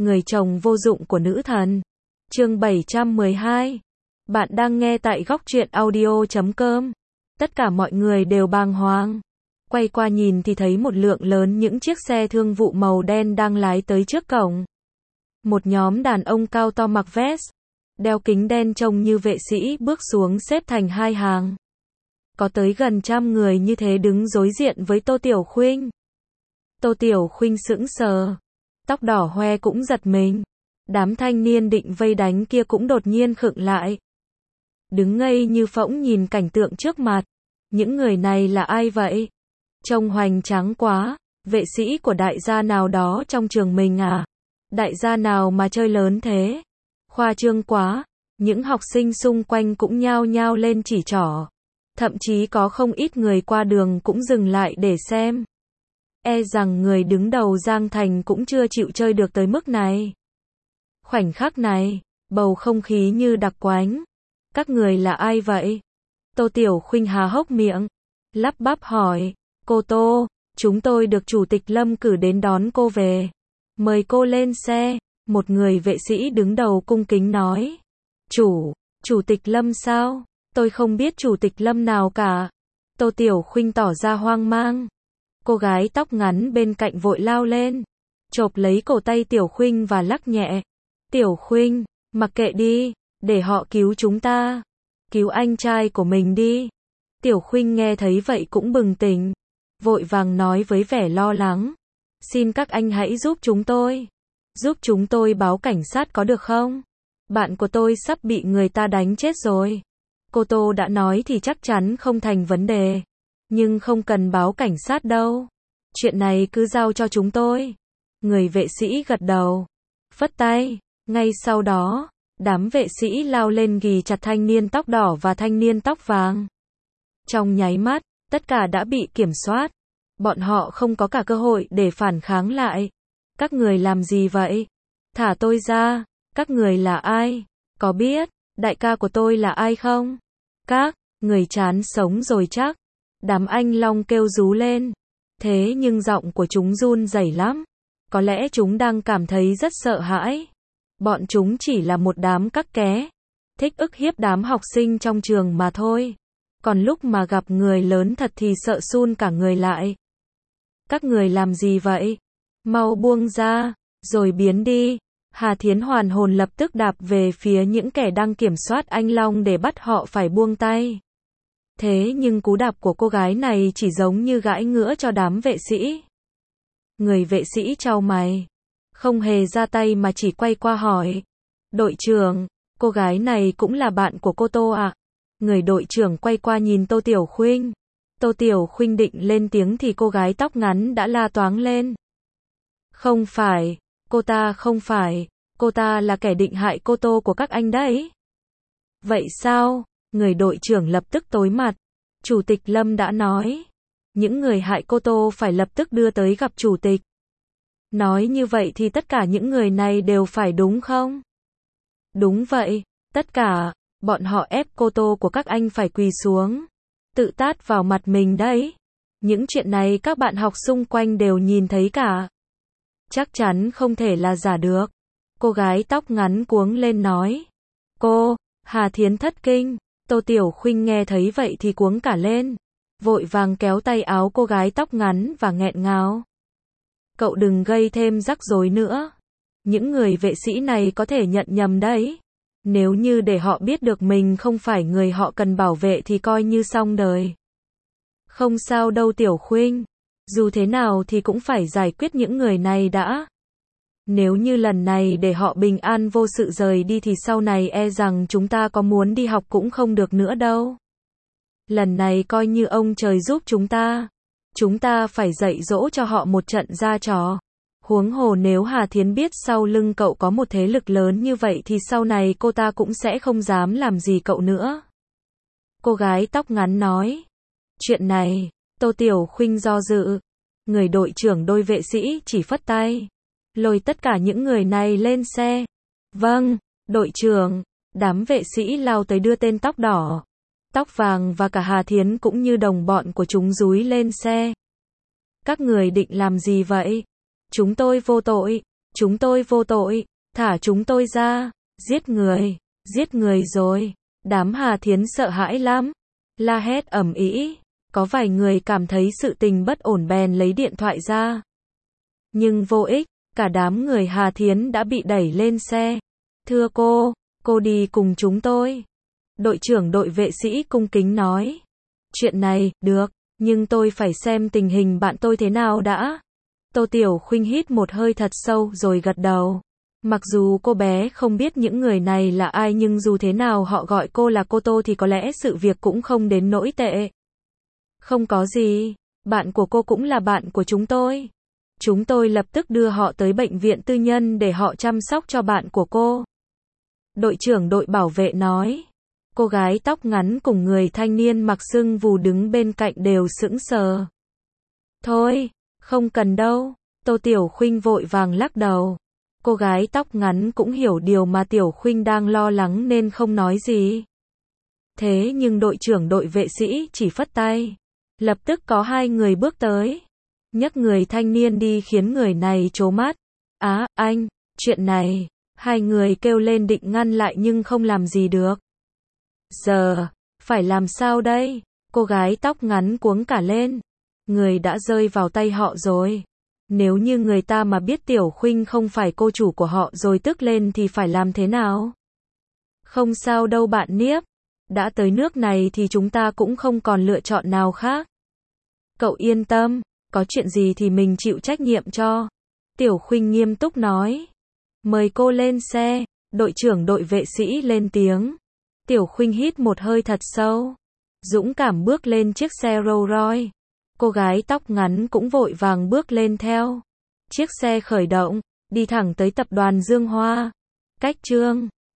Người chồng vô dụng của nữ thần. Chương 712. Bạn đang nghe tại góc truyện audio.com. Tất cả mọi người đều bàng hoàng. Quay qua nhìn thì thấy một lượng lớn những chiếc xe thương vụ màu đen đang lái tới trước cổng. Một nhóm đàn ông cao to mặc vest, đeo kính đen trông như vệ sĩ bước xuống xếp thành hai hàng. Có tới gần 100 người như thế đứng đối diện với Tô Tiểu Khuynh. Tô Tiểu Khuynh sững sờ. Tóc đỏ hoe cũng giật mình. Đám thanh niên định vây đánh kia cũng đột nhiên khựng lại. Đứng ngây như phỗng nhìn cảnh tượng trước mặt. Những người này là ai vậy? Trông hoành tráng quá. Vệ sĩ của đại gia nào đó trong trường mình à? Đại gia nào mà chơi lớn thế? Khoa trương quá. Những học sinh xung quanh cũng nhao nhao lên chỉ trỏ. Thậm chí có không ít người qua đường cũng dừng lại để xem. E rằng người đứng đầu Giang Thành cũng chưa chịu chơi được tới mức này. Khoảnh khắc này, bầu không khí như đặc quánh. Các người là ai vậy? Tô Tiểu Khuynh há hốc miệng, lắp bắp hỏi. Cô Tô, chúng tôi được Chủ tịch Lâm cử đến đón cô về. Mời cô lên xe. Một người vệ sĩ đứng đầu cung kính nói. Chủ tịch Lâm sao? Tôi không biết Chủ tịch Lâm nào cả. Tô Tiểu Khuynh tỏ ra hoang mang. Cô gái tóc ngắn bên cạnh vội lao lên, chộp lấy cổ tay Tiểu Khuynh và lắc nhẹ. Tiểu Khuynh, mặc kệ đi, để họ cứu chúng ta. Cứu anh trai của mình đi. Tiểu Khuynh nghe thấy vậy cũng bừng tỉnh, vội vàng nói với vẻ lo lắng. Xin các anh hãy giúp chúng tôi. Giúp chúng tôi báo cảnh sát có được không? Bạn của tôi sắp bị người ta đánh chết rồi. Cô Tô đã nói thì chắc chắn không thành vấn đề. Nhưng không cần báo cảnh sát đâu. Chuyện này cứ giao cho chúng tôi. Người vệ sĩ gật đầu, phất tay. Ngay sau đó, đám vệ sĩ lao lên ghì chặt thanh niên tóc đỏ và thanh niên tóc vàng. Trong nháy mắt, tất cả đã bị kiểm soát. Bọn họ không có cả cơ hội để phản kháng lại. Các người làm gì vậy? Thả tôi ra. Các người là ai? Có biết đại ca của tôi là ai không? Các người chán sống rồi chắc. Đám anh long kêu rú lên. Thế nhưng giọng của chúng run rẩy lắm. Có lẽ chúng đang cảm thấy rất sợ hãi. Bọn chúng chỉ là một đám cắc ké, thích ức hiếp đám học sinh trong trường mà thôi. Còn lúc mà gặp người lớn thật thì sợ run cả người lại. Các người làm gì vậy? Mau buông ra, rồi biến đi. Hà Thiến hoàn hồn lập tức đạp về phía những kẻ đang kiểm soát anh Long để bắt họ phải buông tay. Thế nhưng cú đạp của cô gái này chỉ giống như gãi ngứa cho đám vệ sĩ. Người vệ sĩ chau mày, không hề ra tay mà chỉ quay qua hỏi. Đội trưởng, cô gái này cũng là bạn của cô Tô ạ? Người đội trưởng quay qua nhìn Tô Tiểu Khuynh. Tô Tiểu Khuynh định lên tiếng thì cô gái tóc ngắn đã la toáng lên. Không phải, cô ta không phải, cô ta là kẻ định hại cô Tô của các anh đấy. Vậy sao? Người đội trưởng lập tức tối mặt. Chủ tịch Lâm đã nói, những người hại cô Tô phải lập tức đưa tới gặp chủ tịch. Nói như vậy thì tất cả những người này đều phải đúng không? Đúng vậy, tất cả, bọn họ ép cô Tô của các anh phải quỳ xuống, tự tát vào mặt mình đấy. Những chuyện này các bạn học xung quanh đều nhìn thấy cả. Chắc chắn không thể là giả được. Cô gái tóc ngắn cuống lên nói. Cô, Hà Thiến thất kinh. Tô Tiểu Khuynh nghe thấy vậy thì cuống cả lên, vội vàng kéo tay áo cô gái tóc ngắn và nghẹn ngào. Cậu đừng gây thêm rắc rối nữa. Những người vệ sĩ này có thể nhận nhầm đấy. Nếu như để họ biết được mình không phải người họ cần bảo vệ thì coi như xong đời. Không sao đâu Tiểu Khuynh. Dù thế nào thì cũng phải giải quyết những người này đã. Nếu như lần này để họ bình an vô sự rời đi thì sau này e rằng chúng ta có muốn đi học cũng không được nữa đâu. Lần này coi như ông trời giúp chúng ta. Chúng ta phải dạy dỗ cho họ một trận ra trò. Huống hồ nếu Hà Thiến biết sau lưng cậu có một thế lực lớn như vậy thì sau này cô ta cũng sẽ không dám làm gì cậu nữa. Cô gái tóc ngắn nói. Chuyện này, Tô Tiểu Khuynh do dự. Người đội trưởng đôi vệ sĩ chỉ phất tay, lôi tất cả những người này lên xe. Vâng, đội trưởng. Đám vệ sĩ lao tới đưa tên tóc đỏ, tóc vàng và cả Hà Thiến cũng như đồng bọn của chúng dúi lên xe. Các người định làm gì vậy? Chúng tôi vô tội. Chúng tôi vô tội, thả chúng tôi ra. Giết người rồi. Đám Hà Thiến sợ hãi lắm, la hét ầm ĩ. Có vài người cảm thấy sự tình bất ổn bèn lấy điện thoại ra. Nhưng vô ích, cả đám người Hà Thiến đã bị đẩy lên xe. Thưa cô đi cùng chúng tôi. Đội trưởng đội vệ sĩ cung kính nói. Chuyện này, được, nhưng tôi phải xem tình hình bạn tôi thế nào đã. Tô Tiểu Khuynh hít một hơi thật sâu rồi gật đầu. Mặc dù cô bé không biết những người này là ai nhưng dù thế nào họ gọi cô là cô Tô thì có lẽ sự việc cũng không đến nỗi tệ. Không có gì, bạn của cô cũng là bạn của chúng tôi. Chúng tôi lập tức đưa họ tới bệnh viện tư nhân để họ chăm sóc cho bạn của cô. Đội trưởng đội bảo vệ nói. Cô gái tóc ngắn cùng người thanh niên mặc sưng vù đứng bên cạnh đều sững sờ. Thôi, không cần đâu. Tô Tiểu Khuynh vội vàng lắc đầu. Cô gái tóc ngắn cũng hiểu điều mà Tiểu Khuynh đang lo lắng nên không nói gì. Thế nhưng đội trưởng đội vệ sĩ chỉ phất tay. Lập tức có hai người bước tới. Nhấc người thanh niên đi khiến người này trố mắt. Á, anh, chuyện này. Hai người kêu lên định ngăn lại nhưng không làm gì được. Giờ, phải làm sao đây? Cô gái tóc ngắn cuống cả lên. Người đã rơi vào tay họ rồi. Nếu như người ta mà biết Tiểu Khuynh không phải cô chủ của họ rồi tức lên thì phải làm thế nào? Không sao đâu bạn Niếp. Đã tới nước này thì chúng ta cũng không còn lựa chọn nào khác. Cậu yên tâm, có chuyện gì thì mình chịu trách nhiệm cho. Tiểu Khuynh nghiêm túc nói. Mời cô lên xe, đội trưởng đội vệ sĩ lên tiếng. Tiểu Khuynh hít một hơi thật sâu. Dũng cảm bước lên chiếc xe Rolls Royce. Cô gái tóc ngắn cũng vội vàng bước lên theo. Chiếc xe khởi động, đi thẳng tới tập đoàn Dương Hoa. Cách Chương